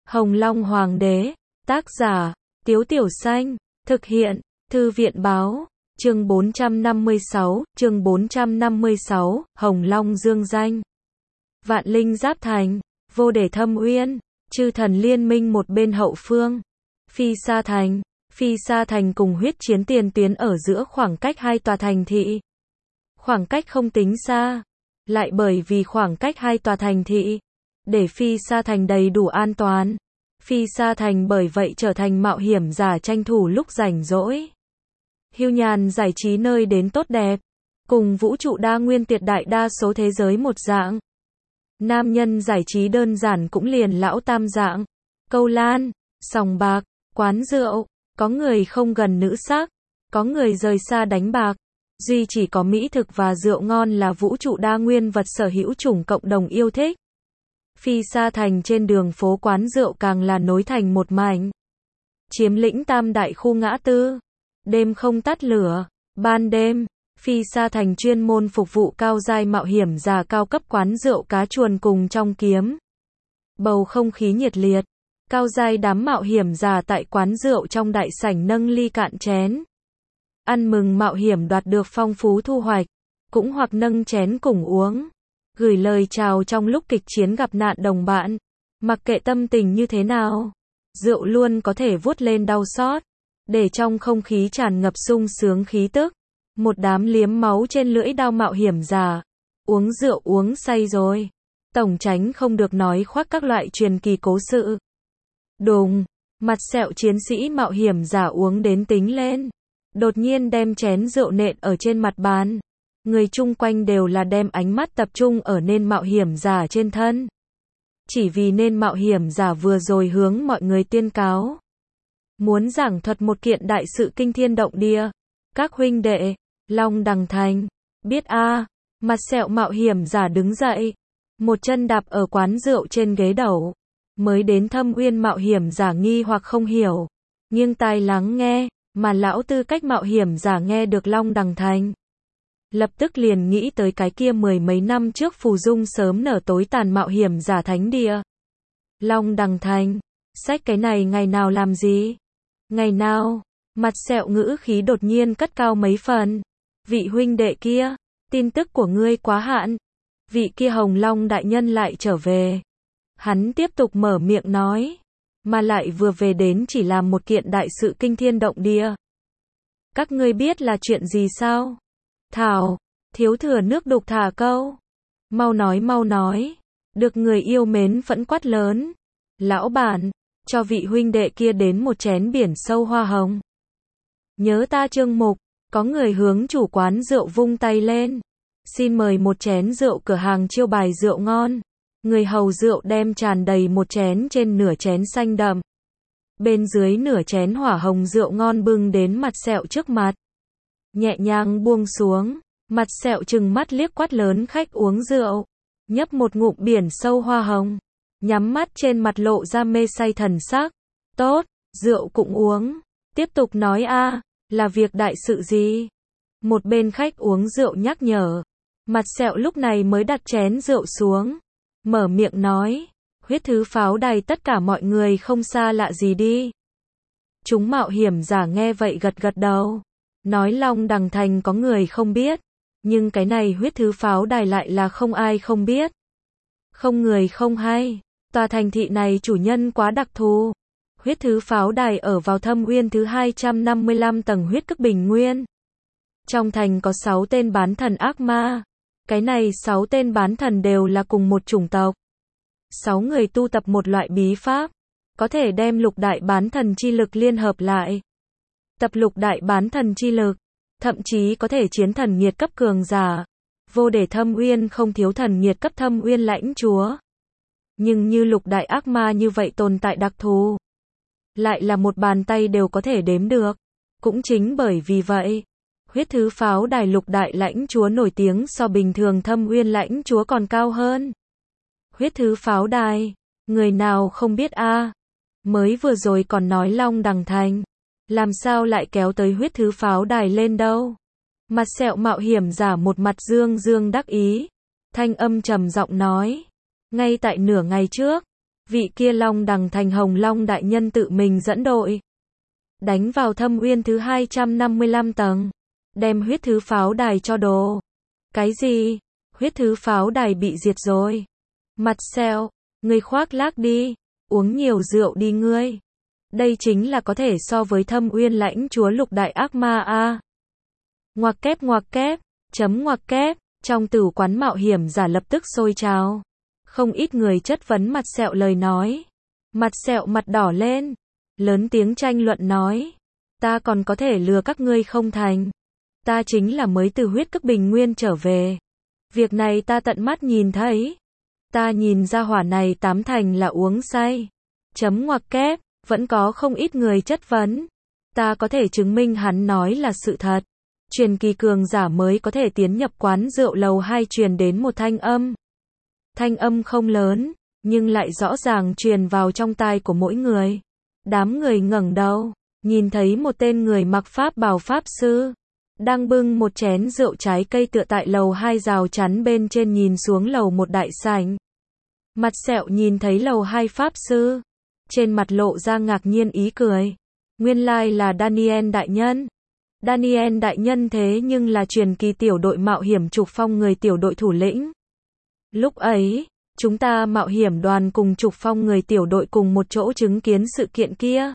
Hồng Long Hoàng đế, tác giả, Tiếu Tiểu Xanh, thực hiện, Thư viện báo, chương 456, Hồng Long dương danh. Vạn linh giáp thành, vô để thâm uyên, chư thần liên minh một bên hậu phương. Phi Sa Thành cùng huyết chiến tiền tuyến ở giữa khoảng cách hai tòa thành thị. Khoảng cách không tính xa, lại bởi vì khoảng cách hai tòa thành thị, để Phi Sa Thành đầy đủ an toàn. Phi Sa Thành bởi vậy trở thành mạo hiểm giả tranh thủ lúc rảnh rỗi. Hưu nhàn giải trí nơi đến tốt đẹp, cùng vũ trụ đa nguyên tuyệt đại đa số thế giới một dạng. Nam nhân giải trí đơn giản cũng liền lão tam dạng, câu lan, sòng bạc, quán rượu, có người không gần nữ sắc, có người rời xa đánh bạc. Duy chỉ có mỹ thực và rượu ngon là vũ trụ đa nguyên vật sở hữu chủng cộng đồng yêu thích. Phi Sa Thành trên đường phố quán rượu càng là nối thành một mảnh. Chiếm lĩnh tam đại khu ngã tư. Đêm không tắt lửa. Ban đêm, Phi Sa Thành chuyên môn phục vụ cao giai mạo hiểm giả cao cấp quán rượu cá chuồn cùng trong kiếm. Bầu không khí nhiệt liệt. Cao giai đám mạo hiểm giả tại quán rượu trong đại sảnh nâng ly cạn chén. Ăn mừng mạo hiểm đoạt được phong phú thu hoạch. Cũng hoặc nâng chén cùng uống. Gửi lời chào trong lúc kịch chiến gặp nạn đồng bạn. Mặc kệ tâm tình như thế nào, rượu luôn có thể vuốt lên đau xót, để trong không khí tràn ngập sung sướng khí tức. Một đám liếm máu trên lưỡi đao mạo hiểm giả. Uống rượu uống say rồi. Tổng tránh không được nói khoác các loại truyền kỳ cố sự. Đùng, mặt sẹo chiến sĩ mạo hiểm giả uống đến tính lên. Đột nhiên đem chén rượu nện ở trên mặt bàn. Người chung quanh đều là đem ánh mắt tập trung ở nên mạo hiểm giả trên thân. Chỉ vì nên mạo hiểm giả vừa rồi hướng mọi người tuyên cáo. Muốn giảng thuật một kiện đại sự kinh thiên động địa. Các huynh đệ, Long Đằng Thành, biết a. Mặt sẹo mạo hiểm giả đứng dậy. Một chân đạp ở quán rượu trên ghế đầu. Mới đến Thâm Uyên mạo hiểm giả nghi hoặc không hiểu. Nghiêng tai lắng nghe, mà lão tư cách mạo hiểm giả nghe được Long Đằng Thành. Lập tức liền nghĩ tới cái kia mười mấy năm trước phù dung sớm nở tối tàn mạo hiểm giả thánh địa. Long Đằng Thành, sách cái này ngày nào làm gì? Ngày nào? Mặt sẹo ngữ khí đột nhiên cất cao mấy phần. Vị huynh đệ kia, tin tức của ngươi quá hạn. Vị kia Hồng Long đại nhân lại trở về. Hắn tiếp tục mở miệng nói. Mà lại vừa về đến chỉ làm một kiện đại sự kinh thiên động địa. Các ngươi biết là chuyện gì sao? Thảo, thiếu thừa nước đục thả câu. Mau nói. Được người yêu mến phẫn quát lớn. Lão bản, cho vị huynh đệ kia đến một chén biển sâu hoa hồng. Nhớ ta chương mục, có người hướng chủ quán rượu vung tay lên. Xin mời một chén rượu cửa hàng chiêu bài rượu ngon. Người hầu rượu đem tràn đầy một chén trên nửa chén xanh đậm. Bên dưới nửa chén hỏa hồng rượu ngon bưng đến mặt sẹo trước mặt. Nhẹ nhàng buông xuống, mặt sẹo trừng mắt liếc quát lớn khách uống rượu. Nhấp một ngụm biển sâu hoa hồng. Nhắm mắt trên mặt lộ ra mê say thần sắc. Tốt, rượu cũng uống. Tiếp tục nói a, là việc đại sự gì? Một bên khách uống rượu nhắc nhở. Mặt sẹo lúc này mới đặt chén rượu xuống. Mở miệng nói. Huyết thứ pháo đài tất cả mọi người không xa lạ gì đi. Chúng mạo hiểm giả nghe vậy gật gật đầu. Nói Long Đằng Thành có người không biết. Nhưng cái này huyết thứ pháo đài lại là không ai không biết. Không người không hay. Tòa thành thị này chủ nhân quá đặc thù. Huyết thứ pháo đài ở vào Thâm Uyên thứ 255 tầng huyết cực bình nguyên. Trong thành có 6 tên bán thần ác ma. Cái này 6 tên bán thần đều là cùng một chủng tộc. 6 người tu tập một loại bí pháp. Có thể đem lục đại bán thần chi lực liên hợp lại. Tập lục đại bán thần chi lực. Thậm chí có thể chiến thần nhiệt cấp cường giả. Vô để Thâm Uyên không thiếu thần nhiệt cấp Thâm Uyên lãnh chúa. Nhưng như lục đại ác ma như vậy tồn tại đặc thù. Lại là một bàn tay đều có thể đếm được. Cũng chính bởi vì vậy. Huyết thứ pháo đài lục đại lãnh chúa nổi tiếng so bình thường Thâm Uyên lãnh chúa còn cao hơn. Huyết thứ pháo đài. Người nào không biết a? Mới vừa rồi còn nói Long Đằng Thành. Làm sao lại kéo tới huyết thứ pháo đài lên đâu? Mặt sẹo mạo hiểm giả một mặt dương đắc ý. Thanh âm trầm giọng nói. Ngay tại nửa ngày trước. Vị kia Long Đằng Thành Hồng Long đại nhân tự mình dẫn đội. Đánh vào Thâm Uyên thứ 255 tầng. Đem huyết thứ pháo đài cho đồ. Cái gì? Huyết thứ pháo đài bị diệt rồi. Mặt sẹo, ngươi khoác lác đi. Uống nhiều rượu đi ngươi. Đây chính là có thể so với Thâm Uyên lãnh chúa lục đại ác ma a. Ngoặc kép, chấm ngoặc kép, trong tử quán mạo hiểm giả lập tức sôi trào. Không ít người chất vấn mặt sẹo lời nói. Mặt sẹo mặt đỏ lên, lớn tiếng tranh luận nói. Ta còn có thể lừa các ngươi không thành. Ta chính là mới từ huyết cấp bình nguyên trở về. Việc này ta tận mắt nhìn thấy. Ta nhìn ra hỏa này tám thành là uống say. Chấm ngoặc kép, vẫn có không ít người chất vấn. Ta có thể chứng minh hắn nói là sự thật. Truyền kỳ cường giả mới có thể tiến nhập quán rượu lầu 2 truyền đến một thanh âm. Thanh âm không lớn, nhưng lại rõ ràng truyền vào trong tai của mỗi người. Đám người ngẩng đầu, nhìn thấy một tên người mặc pháp bào pháp sư, đang bưng một chén rượu trái cây tựa tại lầu 2 rào chắn bên trên nhìn xuống lầu 1 đại sảnh. Mặt sẹo nhìn thấy lầu 2 pháp sư, trên mặt lộ ra ngạc nhiên ý cười. Nguyên lai là Daniel đại nhân. Daniel đại nhân thế nhưng là truyền kỳ tiểu đội mạo hiểm trục phong người tiểu đội thủ lĩnh. Lúc ấy, chúng ta mạo hiểm đoàn cùng trục phong người tiểu đội cùng một chỗ chứng kiến sự kiện kia.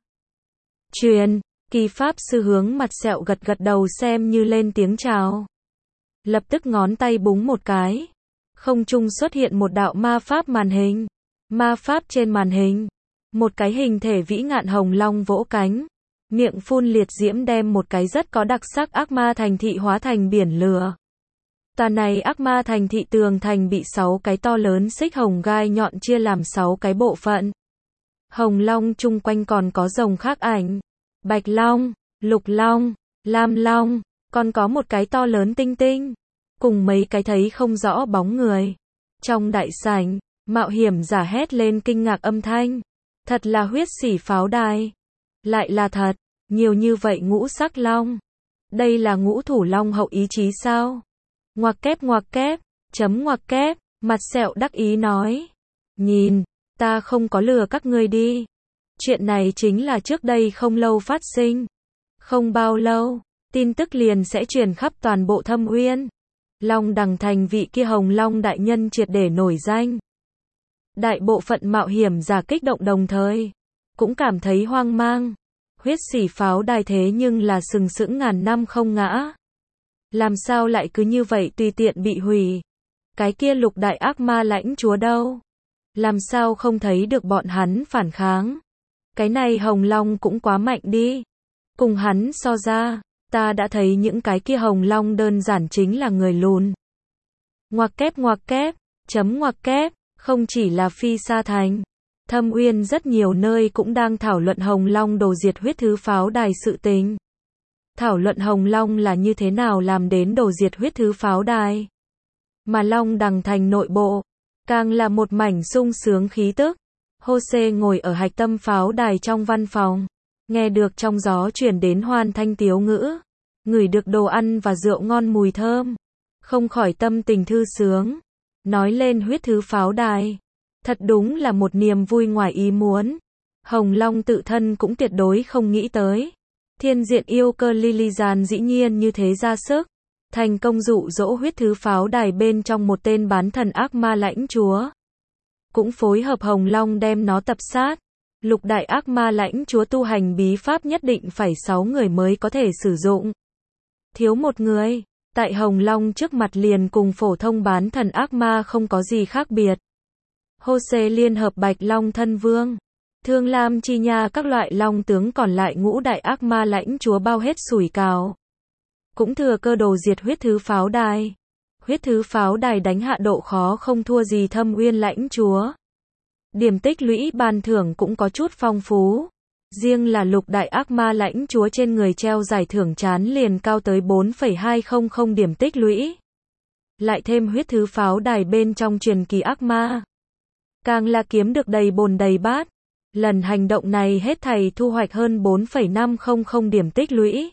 Truyền kỳ pháp sư hướng mặt sẹo gật gật đầu xem như lên tiếng chào. Lập tức ngón tay búng một cái. Không trung xuất hiện một đạo ma pháp màn hình. Ma pháp trên màn hình. Một cái hình thể vĩ ngạn hồng long vỗ cánh. Miệng phun liệt diễm đem một cái rất có đặc sắc ác ma thành thị hóa thành biển lửa. Tòa này ác ma thành thị tường thành bị 6 cái to lớn xích hồng gai nhọn chia làm 6 cái bộ phận. Hồng long chung quanh còn có rồng khác ảnh. Bạch long, lục long, lam long, còn có một cái to lớn tinh tinh. Cùng mấy cái thấy không rõ bóng người. Trong đại sảnh, mạo hiểm giả hét lên kinh ngạc âm thanh. Thật là huyết sỉ pháo đài. Lại là thật, nhiều như vậy ngũ sắc long. Đây là ngũ thủ long hậu ý chí sao? Ngoặc kép, chấm ngoặc kép, mặt sẹo đắc ý nói. Nhìn, ta không có lừa các ngươi đi. Chuyện này chính là trước đây không lâu phát sinh. Không bao lâu, tin tức liền sẽ truyền khắp toàn bộ Thâm Uyên. Long Đằng Thành vị kia Hồng Long đại nhân triệt để nổi danh. Đại bộ phận mạo hiểm giả kích động đồng thời, cũng cảm thấy hoang mang. Huyết sỉ pháo đài thế nhưng là sừng sững ngàn năm không ngã. Làm sao lại cứ như vậy tùy tiện bị hủy? Cái kia lục đại ác ma lãnh chúa đâu? Làm sao không thấy được bọn hắn phản kháng? Cái này Hồng Long cũng quá mạnh đi. Cùng hắn so ra, ta đã thấy những cái kia Hồng Long đơn giản chính là người lùn. Ngoặc kép, chấm ngoặc kép, không chỉ là Phi Sa Thành. Thâm Uyên rất nhiều nơi cũng đang thảo luận Hồng Long đồ diệt huyết thứ pháo đài sự tình. Thảo luận Hồng Long là như thế nào làm đến đồ diệt huyết thứ pháo đài. Mà Long Đằng Thành nội bộ, càng là một mảnh sung sướng khí tức. Jose ngồi ở hạch tâm pháo đài trong văn phòng, nghe được trong gió truyền đến hoan thanh tiếu ngữ, ngửi được đồ ăn và rượu ngon mùi thơm, không khỏi tâm tình thư sướng. Nói lên huyết thứ pháo đài, thật đúng là một niềm vui ngoài ý muốn. Hồng Long tự thân cũng tuyệt đối không nghĩ tới. Thiên diện yêu cơ Lilian dĩ nhiên như thế ra sức, thành công dụ dỗ huyết thứ pháo đài bên trong một tên bán thần ác ma lãnh chúa. Cũng phối hợp Hồng Long đem nó tập sát. Lục đại ác ma lãnh chúa tu hành bí pháp nhất định phải 6 người mới có thể sử dụng. Thiếu một người, tại Hồng Long trước mặt liền cùng phổ thông bán thần ác ma không có gì khác biệt. Jose liên hợp Bạch Long Thân Vương, Thương Lam Chi Nha các loại long tướng còn lại ngũ đại ác ma lãnh chúa bao hết sủi cảo. Cũng thừa cơ đồ diệt huyết thứ pháo đài. Huyết thứ pháo đài đánh hạ độ khó không thua gì Thâm Uyên lãnh chúa. Điểm tích lũy ban thưởng cũng có chút phong phú. Riêng là lục đại ác ma lãnh chúa trên người treo giải thưởng chán liền cao tới 4,200 điểm tích lũy. Lại thêm huyết thứ pháo đài bên trong truyền kỳ ác ma. Càng là kiếm được đầy bồn đầy bát. Lần hành động này hết thảy thu hoạch hơn 4,500 điểm tích lũy.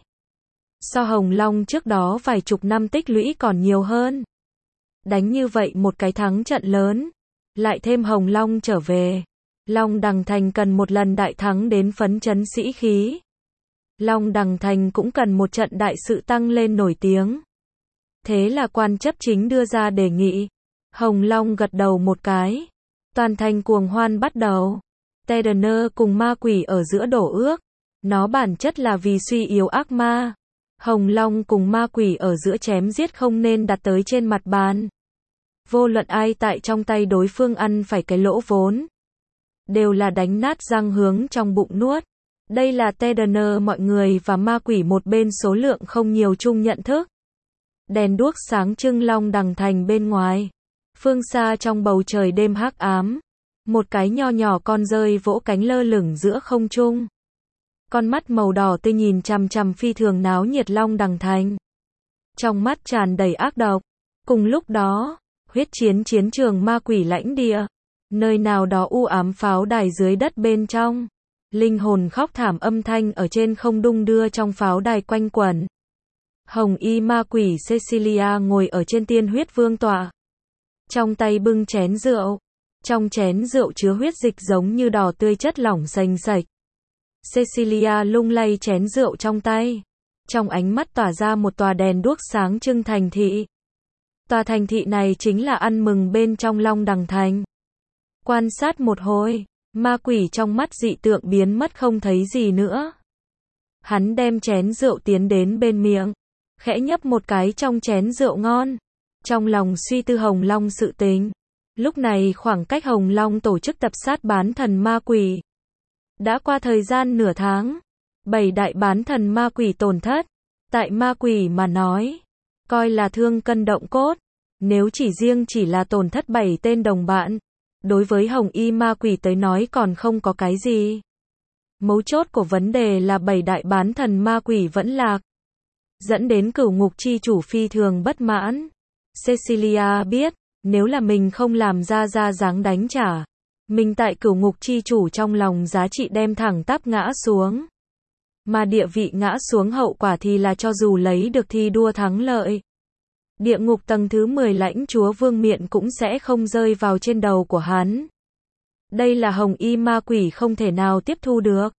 So Hồng Long trước đó vài chục năm tích lũy còn nhiều hơn. Đánh như vậy một cái thắng trận lớn. Lại thêm Hồng Long trở về. Long Đằng Thành cần một lần đại thắng đến phấn chấn sĩ khí. Long Đằng Thành cũng cần một trận đại sự tăng lên nổi tiếng. Thế là quan chấp chính đưa ra đề nghị. Hồng Long gật đầu một cái. Toàn thành cuồng hoan bắt đầu. Tedner cùng ma quỷ ở giữa đổ ước. Nó bản chất là vì suy yếu ác ma. Hồng Long cùng ma quỷ ở giữa chém giết không nên đặt tới trên mặt bàn. Vô luận ai tại trong tay đối phương ăn phải cái lỗ vốn. Đều là đánh nát răng hướng trong bụng nuốt. Đây là Tedner mọi người và ma quỷ một bên số lượng không nhiều chung nhận thức. Đèn đuốc sáng trưng Long Đằng Thành bên ngoài. Phương xa trong bầu trời đêm hắc ám. Một cái nho nhỏ con rơi vỗ cánh lơ lửng giữa không trung. Con mắt màu đỏ tươi nhìn chằm chằm phi thường náo nhiệt Long Đằng Thành. Trong mắt tràn đầy ác độc. Cùng lúc đó, huyết chiến chiến trường ma quỷ lãnh địa. Nơi nào đó u ám pháo đài dưới đất bên trong. Linh hồn khóc thảm âm thanh ở trên không đung đưa trong pháo đài quanh quẩn. Hồng y ma quỷ Cecilia ngồi ở trên tiên huyết vương tọa. Trong tay bưng chén rượu. Trong chén rượu chứa huyết dịch giống như đỏ tươi chất lỏng sành sạch. Cecilia lung lay chén rượu trong tay. Trong ánh mắt tỏa ra một tòa đèn đuốc sáng trưng thành thị. Tòa thành thị này chính là ăn mừng bên trong Long Đằng Thành. Quan sát một hồi, ma quỷ trong mắt dị tượng biến mất không thấy gì nữa. Hắn đem chén rượu tiến đến bên miệng, khẽ nhấp một cái trong chén rượu ngon. Trong lòng suy tư Hồng Long sự tình. Lúc này khoảng cách Hồng Long tổ chức tập sát bán thần ma quỷ. Đã qua thời gian nửa tháng. 7 đại bán thần ma quỷ tổn thất. Tại ma quỷ mà nói, coi là thương cân động cốt. Nếu chỉ là tổn thất 7 tên đồng bạn, đối với Hồng y ma quỷ tới nói còn không có cái gì. Mấu chốt của vấn đề là 7 đại bán thần ma quỷ vẫn lạc. Dẫn đến cửu ngục chi chủ phi thường bất mãn. Cecilia biết, nếu là mình không làm ra dáng đánh trả, mình tại cửu ngục chi chủ trong lòng giá trị đem thẳng tắp ngã xuống. Mà địa vị ngã xuống hậu quả thì là cho dù lấy được thi đua thắng lợi. Địa ngục tầng thứ 10 lãnh chúa vương miện cũng sẽ không rơi vào trên đầu của hắn. Đây là Hồng y ma quỷ không thể nào tiếp thu được.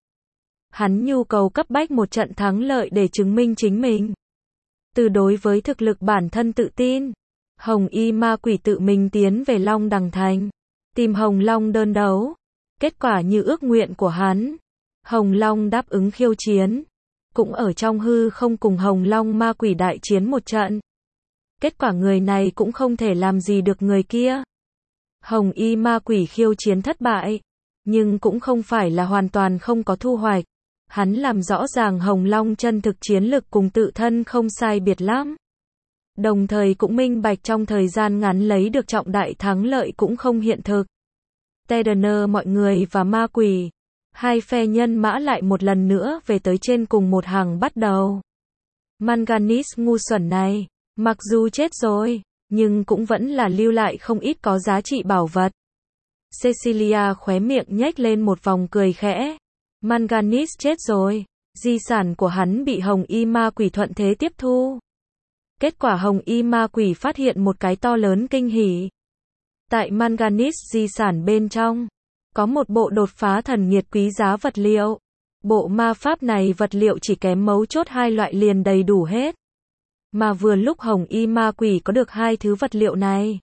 Hắn nhu cầu cấp bách một trận thắng lợi để chứng minh chính mình. Từ đối với thực lực bản thân tự tin, Hồng y ma quỷ tự mình tiến về Long Đằng Thành, tìm Hồng Long đơn đấu. Kết quả như ước nguyện của hắn. Hồng Long đáp ứng khiêu chiến. Cũng ở trong hư không cùng Hồng Long ma quỷ đại chiến một trận. Kết quả người này cũng không thể làm gì được người kia. Hồng y ma quỷ khiêu chiến thất bại. Nhưng cũng không phải là hoàn toàn không có thu hoạch. Hắn làm rõ ràng Hồng Long chân thực chiến lực cùng tự thân không sai biệt lắm. Đồng thời cũng minh bạch trong thời gian ngắn lấy được trọng đại thắng lợi cũng không hiện thực. Tedner mọi người và ma quỷ. Hai phe nhân mã lại một lần nữa về tới trên cùng một hàng bắt đầu. Manganese ngu xuẩn này, mặc dù chết rồi, nhưng cũng vẫn là lưu lại không ít có giá trị bảo vật. Cecilia khóe miệng nhếch lên một vòng cười khẽ. Manganese chết rồi, di sản của hắn bị Hồng y ma quỷ thuận thế tiếp thu. Kết quả Hồng y ma quỷ phát hiện một cái to lớn kinh hỉ. Tại Manganese di sản bên trong, có một bộ đột phá thần nghiệt quý giá vật liệu. Bộ ma pháp này vật liệu chỉ kém mấu chốt 2 loại liền đầy đủ hết. Mà vừa lúc Hồng y ma quỷ có được 2 thứ vật liệu này.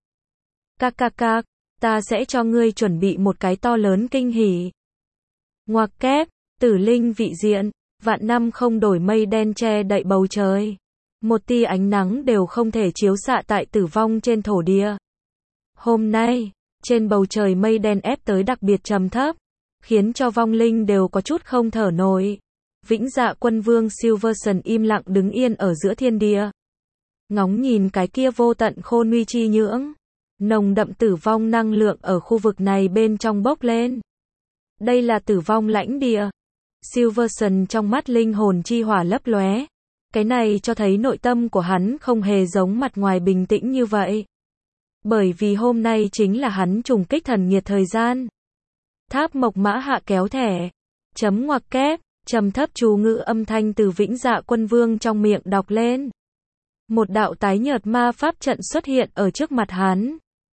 Cạc, ta sẽ cho ngươi chuẩn bị một cái to lớn kinh hỉ. Ngoặc kép, tử linh vị diện, vạn năm không đổi mây đen che đậy bầu trời. Một tia ánh nắng đều không thể chiếu xạ tại tử vong trên thổ địa. Hôm nay, trên bầu trời mây đen ép tới đặc biệt trầm thấp, khiến cho vong linh đều có chút không thở nổi. Vĩnh Dạ Quân Vương Silverson im lặng đứng yên ở giữa thiên địa. Ngóng nhìn cái kia vô tận khôn nguy chi nhưỡng. Nồng đậm tử vong năng lượng ở khu vực này bên trong bốc lên. Đây là tử vong lãnh địa. Silverson trong mắt linh hồn chi hỏa lấp lóe. Cái này cho thấy nội tâm của hắn không hề giống mặt ngoài bình tĩnh như vậy. Bởi vì hôm nay chính là hắn trùng kích thần nghiệt thời gian. Tháp Mộc Mã Hạ kéo thẻ. Chấm ngoặc kép, trầm thấp chú ngữ âm thanh từ Vĩnh Dạ Quân Vương trong miệng đọc lên. Một đạo tái nhợt ma pháp trận xuất hiện ở trước mặt hắn.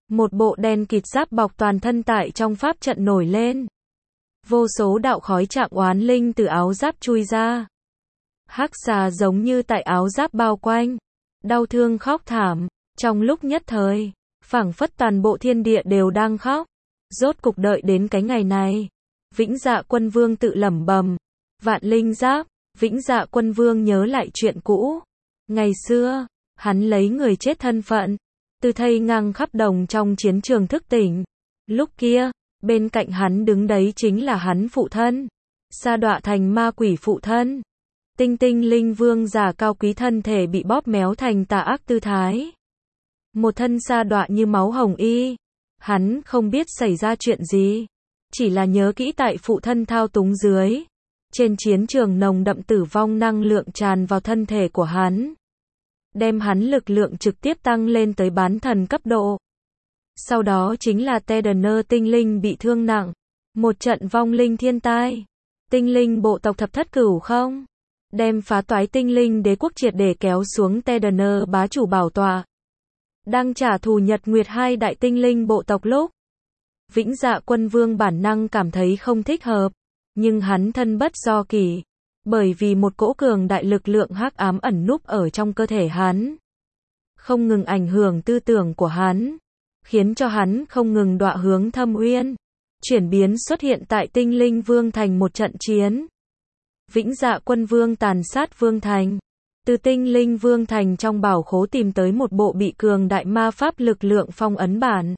Một bộ đen kịt giáp bọc toàn thân tại trong pháp trận nổi lên. Vô số đạo khói trạng oán linh từ áo giáp chui ra. Hắc xà giống như tại áo giáp bao quanh. Đau thương khóc thảm. Trong lúc nhất thời, phảng phất toàn bộ thiên địa đều đang khóc. Rốt cục đợi đến cái ngày này. Vĩnh Dạ Quân Vương tự lẩm bẩm. Vạn linh giáp. Vĩnh Dạ Quân Vương nhớ lại chuyện cũ. Ngày xưa, hắn lấy người chết thân phận. Từ thây ngang khắp đồng trong chiến trường thức tỉnh. Lúc kia, bên cạnh hắn đứng đấy chính là hắn phụ thân. Sa đọa thành ma quỷ phụ thân. Tinh Tinh Linh Vương giả cao quý thân thể bị bóp méo thành tà ác tư thái. Một thân sa đọa như máu hồng y. Hắn không biết xảy ra chuyện gì. Chỉ là nhớ kỹ tại phụ thân thao túng dưới. Trên chiến trường nồng đậm tử vong năng lượng tràn vào thân thể của hắn. Đem hắn lực lượng trực tiếp tăng lên tới bán thần cấp độ. Sau đó chính là Tedener tinh linh bị thương nặng. Một trận vong linh thiên tai. Tinh linh bộ tộc thập thất cửu không. Đem phá toái tinh linh đế quốc triệt để kéo xuống Tedener bá chủ bảo tọa. Đang trả thù Nhật Nguyệt hai đại tinh linh bộ tộc lúc. Vĩnh Dạ Quân Vương bản năng cảm thấy không thích hợp. Nhưng hắn thân bất do kỷ. Bởi vì một cỗ cường đại lực lượng hắc ám ẩn núp ở trong cơ thể hắn. Không ngừng ảnh hưởng tư tưởng của hắn. Khiến cho hắn không ngừng đọa hướng thâm uyên. Chuyển biến xuất hiện tại Tinh Linh Vương Thành một trận chiến. Vĩnh Dạ Quân Vương tàn sát Vương Thành. Từ Tinh Linh Vương Thành trong bảo khố tìm tới một bộ bị cường đại ma pháp lực lượng phong ấn bản.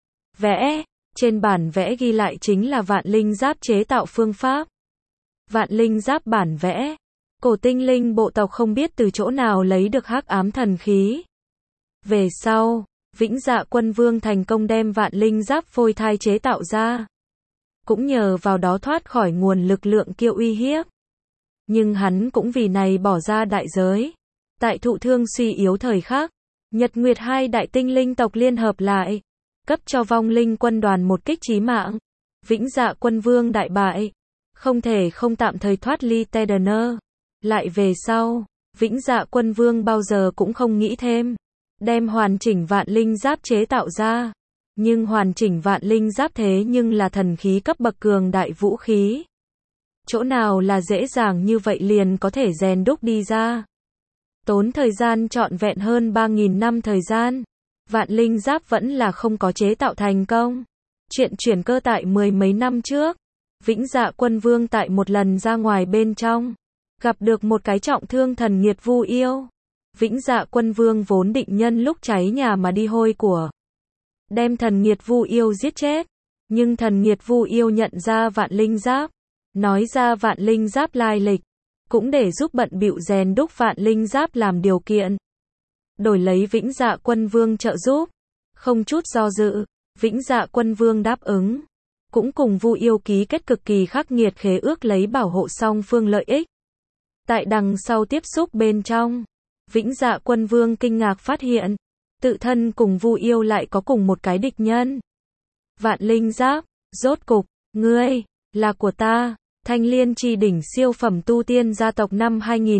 Vẽ. Trên bản vẽ ghi lại chính là vạn linh giáp chế tạo phương pháp. Vạn linh giáp bản vẽ. Cổ tinh linh bộ tộc không biết từ chỗ nào lấy được hắc ám thần khí. Về sau, Vĩnh Dạ Quân Vương thành công đem vạn linh giáp phôi thai chế tạo ra. Cũng nhờ vào đó thoát khỏi nguồn lực lượng kia uy hiếp. Nhưng hắn cũng vì này bỏ ra đại giới. Tại thụ thương suy yếu thời khắc, Nhật Nguyệt hai đại tinh linh tộc liên hợp lại. Cấp cho vong linh quân đoàn một kích chí mạng. Vĩnh Dạ Quân Vương đại bại. Không thể không tạm thời thoát ly Tedener. Lại về sau, Vĩnh Dạ Quân Vương bao giờ cũng không nghĩ thêm. Đem hoàn chỉnh vạn linh giáp chế tạo ra. Nhưng hoàn chỉnh vạn linh giáp thế nhưng là thần khí cấp bậc cường đại vũ khí. Chỗ nào là dễ dàng như vậy liền có thể rèn đúc đi ra. Tốn thời gian trọn vẹn hơn 3.000 năm thời gian. Vạn linh giáp vẫn là không có chế tạo thành công. Chuyện chuyển cơ tại 10 mấy năm trước. Vĩnh Dạ Quân Vương tại một lần ra ngoài bên trong. Gặp được một cái trọng thương thần nghiệt vu yêu. Vĩnh Dạ Quân Vương vốn định nhân lúc cháy nhà mà đi hôi của. Đem thần nghiệt vu yêu giết chết. Nhưng thần nghiệt vu yêu nhận ra vạn linh giáp. Nói ra vạn linh giáp lai lịch. Cũng để giúp bận bịu rèn đúc vạn linh giáp làm điều kiện. Đổi lấy Vĩnh Dạ Quân Vương trợ giúp. Không chút do dự, Vĩnh Dạ Quân Vương đáp ứng. Cũng cùng vu yêu ký kết cực kỳ khắc nghiệt khế ước lấy bảo hộ song phương lợi ích. Tại đằng sau tiếp xúc bên trong, Vĩnh Dạ Quân Vương kinh ngạc phát hiện, tự thân cùng vu yêu lại có cùng một cái địch nhân. Vạn linh giáp, rốt cục, ngươi, là của ta. Thanh Liên Chi đỉnh siêu phẩm tu tiên gia tộc năm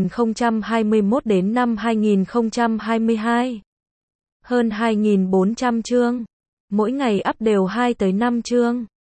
2021 đến năm 2022. Hơn 2.400 chương. Mỗi ngày up đều 2 tới 5 chương.